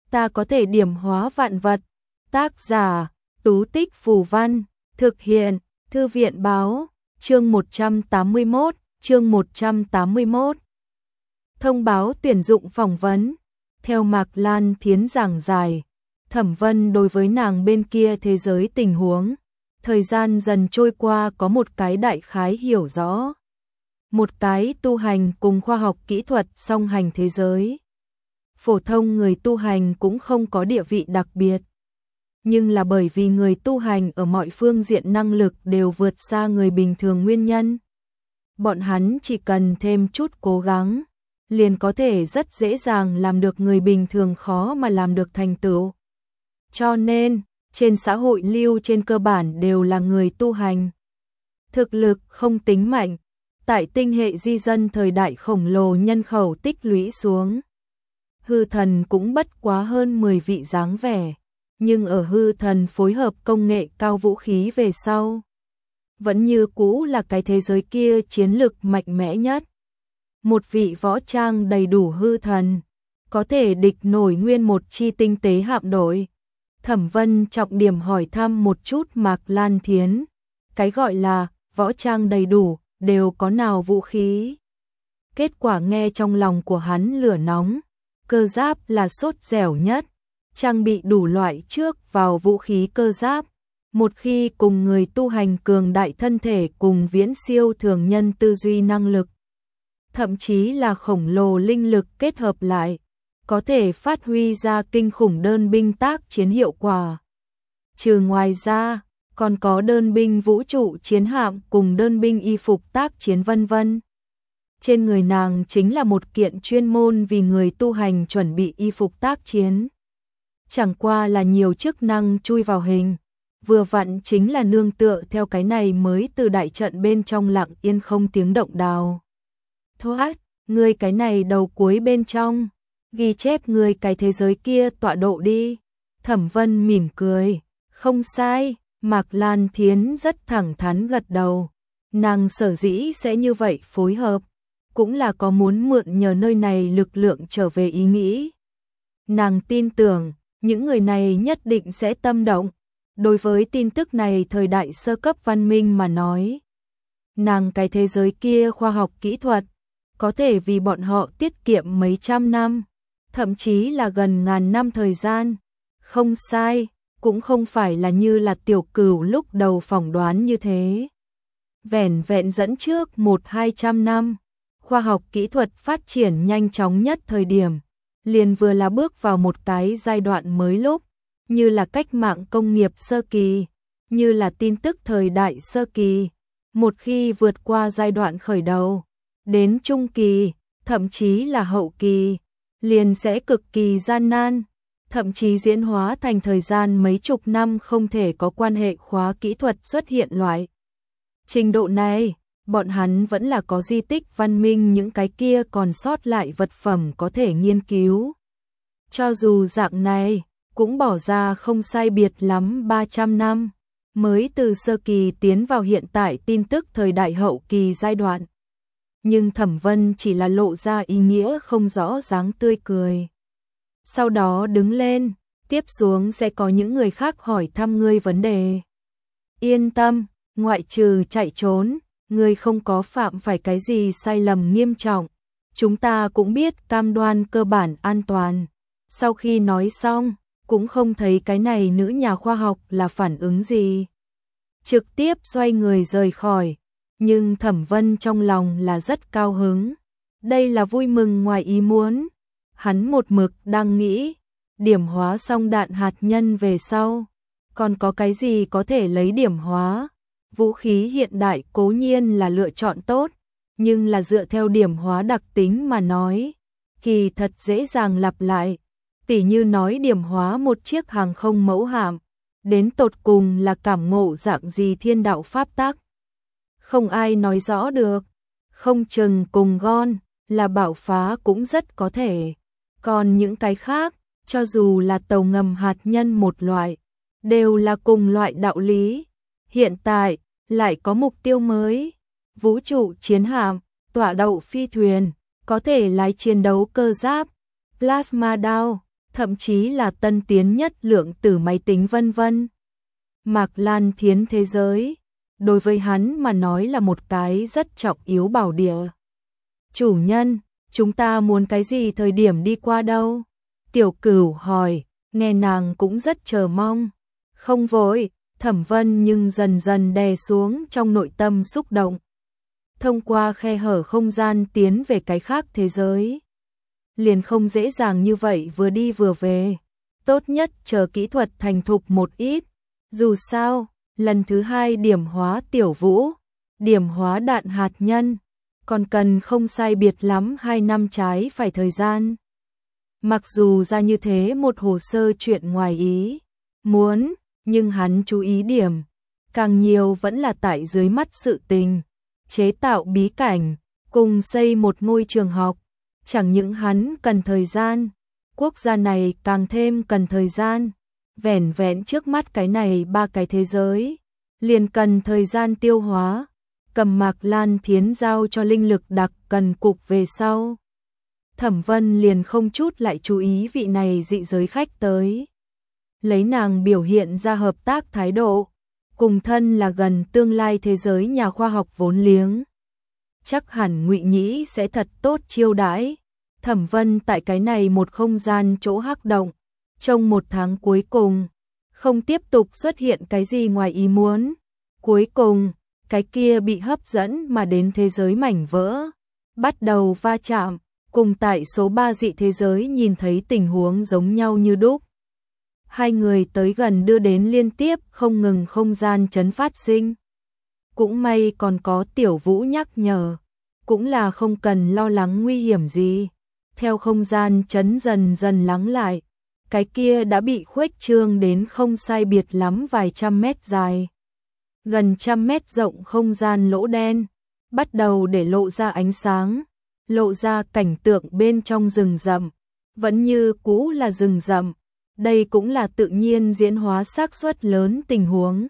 ta có thể điểm hóa vạn vật. Tác giả, Tú Tích Phù Văn, thực hiện, Thư viện Báo, chương 181, chương 181. Thông báo tuyển dụng phỏng vấn. Theo Mạc Lan Thiến giảng giải, Thẩm Vân đối với nàng bên kia thế giới tình huống, thời gian dần trôi qua có một cái đại khái hiểu rõ. Một cái tu hành cùng khoa học kỹ thuật song hành thế giới. Phổ thông người tu hành cũng không có địa vị đặc biệt. Nhưng là bởi vì người tu hành ở mọi phương diện năng lực đều vượt xa người bình thường nguyên nhân. Bọn hắn chỉ cần thêm chút cố gắng, liền có thể rất dễ dàng làm được người bình thường khó mà làm được thành tựu. Cho nên, trên xã hội lưu trên cơ bản đều là người tu hành. Thực lực không tính mạnh, tại tinh hệ di dân thời đại khổng lồ nhân khẩu tích lũy xuống. Hư thần cũng bất quá hơn 10 vị dáng vẻ, nhưng ở hư thần phối hợp công nghệ cao vũ khí về sau, vẫn như cũ là cái thế giới kia chiến lực mạnh mẽ nhất. Một vị võ trang đầy đủ hư thần, có thể địch nổi nguyên một chi tinh tế hạm đội. Thẩm Vân trọng điểm hỏi thăm một chút Mạc Lan Thiến, cái gọi là võ trang đầy đủ, đều có nào vũ khí. Kết quả nghe trong lòng của hắn lửa nóng, cơ giáp là sốt dẻo nhất, trang bị đủ loại trước vào vũ khí cơ giáp. Một khi cùng người tu hành cường đại thân thể cùng viễn siêu thường nhân tư duy năng lực, thậm chí là khổng lồ linh lực kết hợp lại, có thể phát huy ra kinh khủng đơn binh tác chiến hiệu quả. Trừ ngoài ra, còn có đơn binh vũ trụ chiến hạm cùng đơn binh y phục tác chiến vân vân. Trên người nàng chính là một kiện chuyên môn vì người tu hành chuẩn bị y phục tác chiến. Chẳng qua là nhiều chức năng chui vào hình, vừa vặn chính là nương tựa theo cái này mới từ đại trận bên trong lặng yên không tiếng động đào thoát, người cái này đầu cuối bên trong, ghi chép người cái thế giới kia tọa độ đi. Thẩm Vân mỉm cười, không sai. Mạc Lan Thiến rất thẳng thắn gật đầu. Nàng sở dĩ sẽ như vậy phối hợp, cũng là có muốn mượn nhờ nơi này lực lượng trở về ý nghĩ. Nàng tin tưởng, những người này nhất định sẽ tâm động. Đối với tin tức này thời đại sơ cấp văn minh mà nói, nàng cái thế giới kia khoa học kỹ thuật, có thể vì bọn họ tiết kiệm mấy trăm năm, thậm chí là gần ngàn năm thời gian. Không sai, cũng không phải là như là Tiểu Cửu lúc đầu phỏng đoán như thế. Vẻn vẹn dẫn trước 100-200 năm, khoa học kỹ thuật phát triển nhanh chóng nhất thời điểm, liền vừa là bước vào một cái giai đoạn mới lúc, như là cách mạng công nghiệp sơ kỳ, như là tin tức thời đại sơ kỳ. Một khi vượt qua giai đoạn khởi đầu, đến trung kỳ, thậm chí là hậu kỳ, liền sẽ cực kỳ gian nan, thậm chí diễn hóa thành thời gian mấy chục năm không thể có quan hệ khóa kỹ thuật xuất hiện loại. Trình độ này, bọn hắn vẫn là có di tích văn minh những cái kia còn sót lại vật phẩm có thể nghiên cứu. Cho dù dạng này, cũng bỏ ra không sai biệt lắm 300 năm, mới từ sơ kỳ tiến vào hiện tại tin tức thời đại hậu kỳ giai đoạn. Nhưng Thẩm Vân chỉ là lộ ra ý nghĩa không rõ dáng tươi cười. Sau đó đứng lên, tiếp xuống sẽ có những người khác hỏi thăm ngươi vấn đề. Yên tâm, ngoại trừ chạy trốn, ngươi không có phạm phải cái gì sai lầm nghiêm trọng. Chúng ta cũng biết cam đoan cơ bản an toàn. Sau khi nói xong, cũng không thấy cái này nữ nhà khoa học là phản ứng gì. Trực tiếp xoay người rời khỏi. Nhưng Thẩm Vân trong lòng là rất cao hứng. Đây là vui mừng ngoài ý muốn. Hắn một mực đang nghĩ, điểm hóa xong đạn hạt nhân về sau, còn có cái gì có thể lấy điểm hóa. Vũ khí hiện đại cố nhiên là lựa chọn tốt, nhưng là dựa theo điểm hóa đặc tính mà nói, kỳ thật dễ dàng lặp lại. Tỉ như nói điểm hóa một chiếc hàng không mẫu hạm, đến tột cùng là cảm ngộ dạng gì thiên đạo pháp tắc. Không ai nói rõ được, không chừng cùng gon là bạo phá cũng rất có thể. Còn những cái khác, cho dù là tàu ngầm hạt nhân một loại, đều là cùng loại đạo lý. Hiện tại, lại có mục tiêu mới. Vũ trụ chiến hạm, tọa đậu phi thuyền, có thể lái chiến đấu cơ giáp, plasma đao. thậm chí là tân tiến nhất lượng tử máy tính vân vân. Mạc Lan Thiến thế giới, đối với hắn mà nói là một cái rất trọng yếu bảo địa. Chủ nhân, chúng ta muốn cái gì thời điểm đi qua đâu? Tiểu Cửu hỏi, nghe nàng cũng rất chờ mong. Không vội, Thẩm Vân nhưng dần dần đè xuống trong nội tâm xúc động. Thông qua khe hở không gian tiến về cái khác thế giới. Liền không dễ dàng như vậy vừa đi vừa về. Tốt nhất chờ kỹ thuật thành thục một ít. Dù sao, lần thứ 2 điểm hóa Tiểu Vũ, điểm hóa đạn hạt nhân, còn cần không sai biệt lắm 2 năm trái phải thời gian. Mặc dù ra như thế một hồ sơ chuyện ngoài ý muốn, nhưng hắn chú ý điểm, càng nhiều vẫn là tại dưới mắt sự tình, chế tạo bí cảnh, cùng xây một ngôi trường học. Chẳng những hắn cần thời gian, quốc gia này càng thêm cần thời gian. Vẻn vẹn trước mắt cái này 3 cái thế giới, liền cần thời gian tiêu hóa. Cầm Mạc Lan Thiến giao cho linh lực đặc cần cục về sau. Thẩm Vân liền không chút lại chú ý vị này dị giới khách tới. Lấy nàng biểu hiện ra hợp tác thái độ, cùng thân là gần tương lai thế giới nhà khoa học vốn liếng. Chắc hẳn Ngụy Nhĩ sẽ thật tốt chiêu đãi. Thẩm Vân tại cái này một không gian chỗ hắc động, trong 1 tháng cuối cùng, không tiếp tục xuất hiện cái gì ngoài ý muốn. Cuối cùng, cái kia bị hấp dẫn mà đến thế giới mảnh vỡ, bắt đầu va chạm, cùng tại số 3 dị thế giới nhìn thấy tình huống giống nhau như đúc. Hai người tới gần đưa đến liên tiếp không ngừng không gian chấn phát sinh. Cũng may còn có Tiểu Vũ nhắc nhở, cũng là không cần lo lắng nguy hiểm gì. Theo không gian chấn dần dần lắng lại, cái kia đã bị khuếch trương đến không sai biệt lắm vài trăm mét dài. Gần 100 mét rộng không gian lỗ đen, bắt đầu để lộ ra ánh sáng, lộ ra cảnh tượng bên trong rừng rậm, vẫn như cũ là rừng rậm, đây cũng là tự nhiên diễn hóa xác suất lớn tình huống.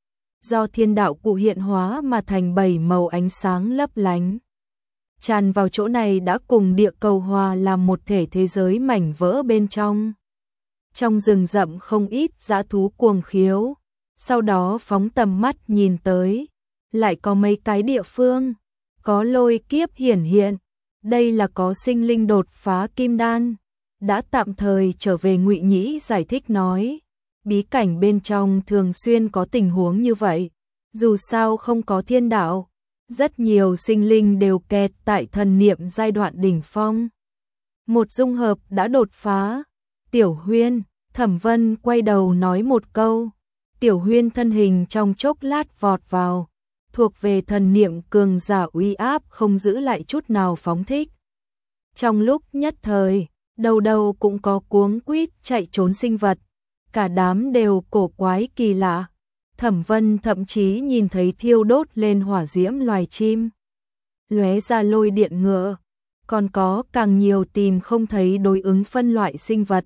Do thiên đạo cụ hiện hóa mà thành 7 màu ánh sáng lấp lánh. Tràn vào chỗ này đã cùng địa cầu hòa làm một thể thế giới mảnh vỡ bên trong. Trong rừng rậm không ít dã thú cuồng khiếu, sau đó phóng tầm mắt nhìn tới, lại có mấy cái địa phương, có lôi kiếp hiển hiện, đây là có sinh linh đột phá kim đan. Đã tạm thời trở về Ngụy Nhĩ giải thích nói, bí cảnh bên trong thường xuyên có tình huống như vậy, dù sao không có thiên đạo, rất nhiều sinh linh đều kẹt tại thần niệm giai đoạn đỉnh phong. Một dung hợp đã đột phá. Tiểu Huyên, Thẩm Vân quay đầu nói một câu. Tiểu Huyên thân hình trong chốc lát vọt vào, thuộc về thần niệm cường giả uy áp không giữ lại chút nào phóng thích. Trong lúc nhất thời, đầu đầu cũng có cuống quýt chạy trốn sinh vật, cả đám đều cổ quái kỳ lạ. Thẩm Vân thậm chí nhìn thấy thiêu đốt lên hỏa diễm loài chim, lóe ra lôi điện ngựa, còn có càng nhiều tìm không thấy đối ứng phân loại sinh vật.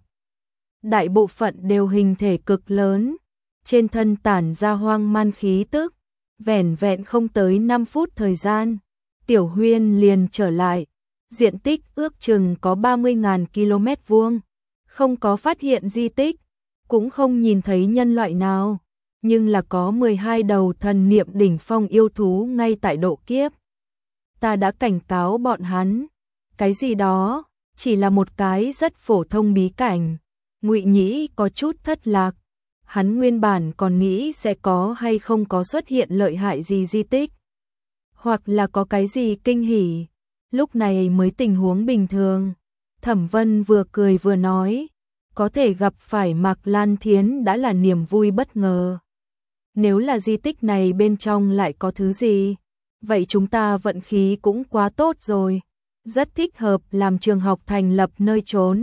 Đại bộ phận đều hình thể cực lớn, trên thân tản ra hoang man khí tức, vẻn vẹn không tới 5 phút thời gian, Tiểu Huyên liền trở lại, diện tích ước chừng có 30.000 km vuông, không có phát hiện di tích, cũng không nhìn thấy nhân loại nào, nhưng là có 12 đầu thần niệm đỉnh phong yêu thú ngay tại độ kiếp. Ta đã cảnh cáo bọn hắn, cái gì đó, chỉ là một cái rất phổ thông bí cảnh. Ngụy Nhĩ có chút thất lạc, hắn nguyên bản còn nghĩ sẽ có hay không có xuất hiện lợi hại gì di tích, hoặc là có cái gì kinh hỉ, lúc này mới tình huống bình thường. Thẩm Vân vừa cười vừa nói, có thể gặp phải Mạc Lan Thiến đã là niềm vui bất ngờ. Nếu là di tích này bên trong lại có thứ gì, vậy chúng ta vận khí cũng quá tốt rồi, rất thích hợp làm trường học thành lập nơi trốn.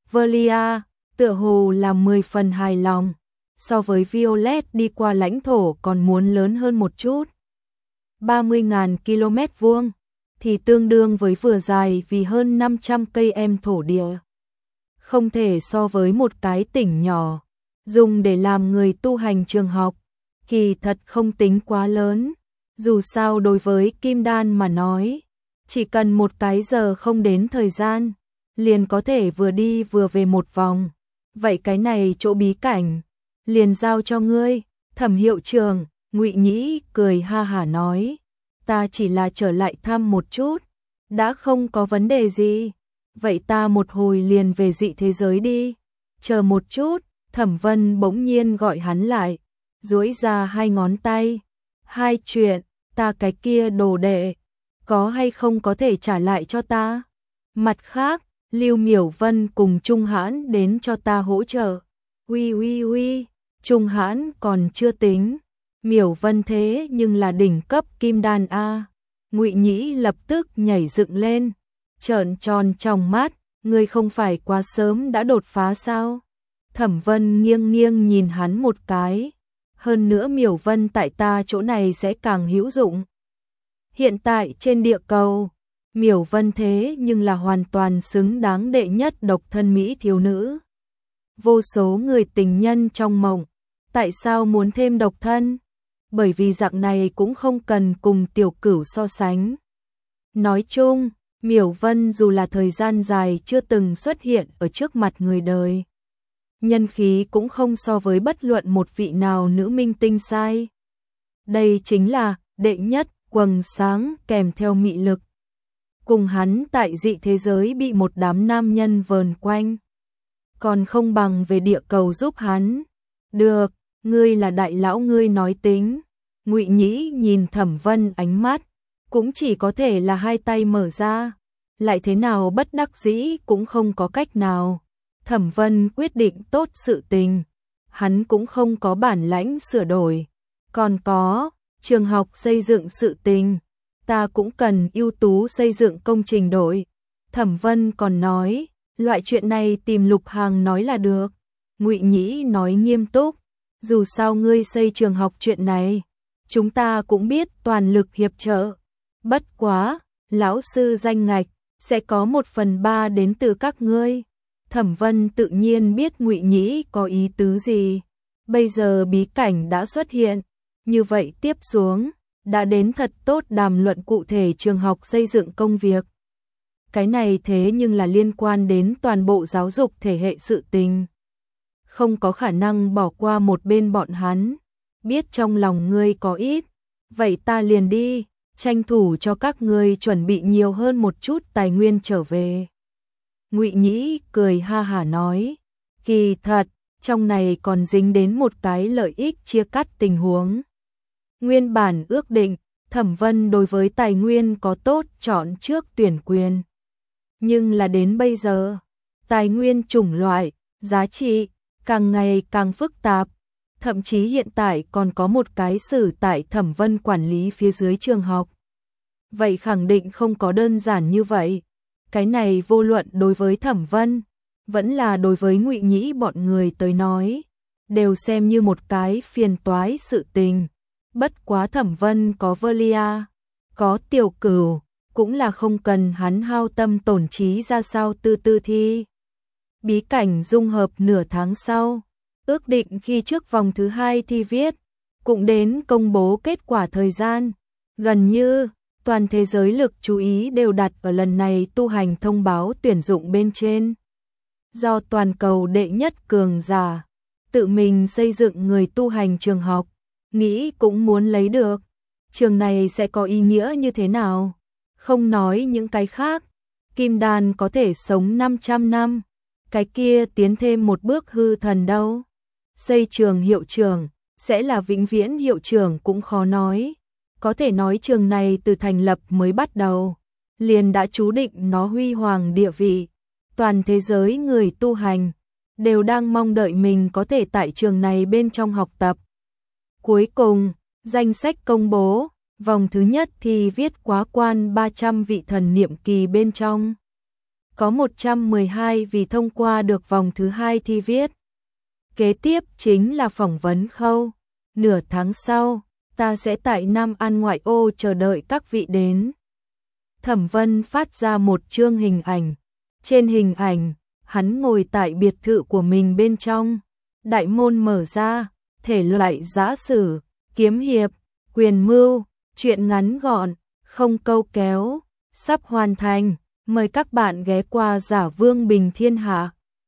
Velia tựa hồ là 10 phần hài lòng, so với Violet đi qua lãnh thổ còn muốn lớn hơn một chút. 30.000 km vuông thì tương đương với vừa dài vì hơn 500 cây em thổ địa. Không thể so với một cái tỉnh nhỏ, dùng để làm người tu hành trường học, kỳ thật không tính quá lớn. Dù sao đối với Kim Đan mà nói, chỉ cần một cái giờ không đến thời gian, liền có thể vừa đi vừa về một vòng. Vậy cái này chỗ bí cảnh, liền giao cho ngươi. Thẩm hiệu trưởng, Ngụy Nhĩ cười ha hả nói, ta chỉ là trở lại thăm một chút, đã không có vấn đề gì. Vậy ta một hồi liền về dị thế giới đi. Chờ một chút, Thẩm Vân bỗng nhiên gọi hắn lại, duỗi ra hai ngón tay. Hai chuyện, ta cái kia đồ đệ, có hay không có thể trả lại cho ta? Mặt khác, Lưu Miểu Vân cùng Trung Hãn đến cho ta hỗ trợ. Uy, Trung Hãn còn chưa tính. Miểu Vân thế nhưng là đỉnh cấp kim đan a. Ngụy Nhĩ lập tức nhảy dựng lên, trợn tròn trong mắt, ngươi không phải quá sớm đã đột phá sao? Thẩm Vân nghiêng nhìn hắn một cái, hơn nữa Miểu Vân tại ta chỗ này sẽ càng hữu dụng. Hiện tại trên địa cầu, Miểu Vân thế nhưng là hoàn toàn xứng đáng đệ nhất độc thân mỹ thiếu nữ. Vô số người tình nhân trong mộng, tại sao muốn thêm độc thân? Bởi vì dạng này cũng không cần cùng Tiểu Cửu so sánh. Nói chung, Miểu Vân dù là thời gian dài chưa từng xuất hiện ở trước mặt người đời, nhân khí cũng không so với bất luận một vị nào nữ minh tinh sai. Đây chính là đệ nhất quầng sáng kèm theo mị lực. Cùng hắn tại dị thế giới bị một đám nam nhân vờn quanh, còn không bằng về địa cầu giúp hắn. Được, ngươi là đại lão, ngươi nói tính. Ngụy Nhĩ nhìn Thẩm Vân ánh mắt, cũng chỉ có thể là hai tay mở ra, lại thế nào bất đắc dĩ cũng không có cách nào. Thẩm Vân quyết định tốt sự tình, hắn cũng không có bản lãnh sửa đổi. Còn có, trường học xây dựng sự tình, ta cũng cần ưu tú xây dựng công trình đội. Thẩm Vân còn nói, loại chuyện này tìm Lục Hàng nói là được. Ngụy Nhĩ nói nghiêm túc, dù sao ngươi xây trường học chuyện này, chúng ta cũng biết toàn lực hiệp trợ. Bất quá, lão sư danh ngạch sẽ có 1/3 đến từ các ngươi. Thẩm Vân tự nhiên biết Ngụy Nhĩ có ý tứ gì. Bây giờ bí cảnh đã xuất hiện, như vậy tiếp xuống, đã đến thật tốt đàm luận cụ thể trường học xây dựng công việc. Cái này thế nhưng là liên quan đến toàn bộ giáo dục thể hệ sự tình. Không có khả năng bỏ qua một bên bọn hắn. Biết trong lòng ngươi có ít, vậy ta liền đi, tranh thủ cho các ngươi chuẩn bị nhiều hơn một chút tài nguyên trở về. Ngụy Nhĩ cười ha hả nói, kỳ thật, trong này còn dính đến một cái lợi ích chia cắt tình huống. Nguyên bản ước định, Thẩm Vân đối với tài nguyên có tốt chọn trước tuyển quyền. Nhưng là đến bây giờ, tài nguyên chủng loại, giá trị, càng ngày càng phức tạp. Thậm chí hiện tại còn có một cái sử tại Thẩm Vân quản lý phía dưới trường học. Vậy khẳng định không có đơn giản như vậy. Cái này vô luận đối với Thẩm Vân, vẫn là đối với Ngụy Nhĩ bọn người tới nói, đều xem như một cái phiền toái sự tình. Bất quá Thẩm Vân có Velia, có Tiểu Cửu, cũng là không cần hắn hao tâm tổn trí ra sao tư thi. Bí cảnh dung hợp nửa tháng sau, ước định khi trước vòng thứ 2 thi viết, cũng đến công bố kết quả thời gian. Gần như, toàn thế giới lực chú ý đều đặt ở lần này tu hành thông báo tuyển dụng bên trên. Do toàn cầu đệ nhất cường giả, tự mình xây dựng người tu hành trường học, nghĩ cũng muốn lấy được. Trường này sẽ có ý nghĩa như thế nào? Không nói những cái khác, Kim Đan có thể sống 500 năm, cái kia tiến thêm một bước hư thần đâu. Xây trường hiệu trưởng, sẽ là vĩnh viễn hiệu trưởng cũng khó nói. Có thể nói trường này từ thành lập mới bắt đầu, liền đã chú định nó huy hoàng địa vị. Toàn thế giới người tu hành, đều đang mong đợi mình có thể tại trường này bên trong học tập. Cuối cùng, danh sách công bố, vòng thứ nhất thì viết quá quan 300 vị thần niệm kỳ bên trong. Có 112 vị thông qua được vòng thứ 2 thi viết. Kế tiếp chính là phỏng vấn khâu. Nửa tháng sau, ta sẽ tại Nam An ngoại ô chờ đợi các vị đến. Thẩm Vân phát ra một chương hình ảnh. Trên hình ảnh, hắn ngồi tại biệt thự của mình bên trong. Đại môn mở ra, thể loại giã sử, kiếm hiệp, quyền mưu, truyện ngắn gọn, không câu kéo, sắp hoàn thành. Mời các bạn ghé qua Giả Vương Bình Thiên Hạ.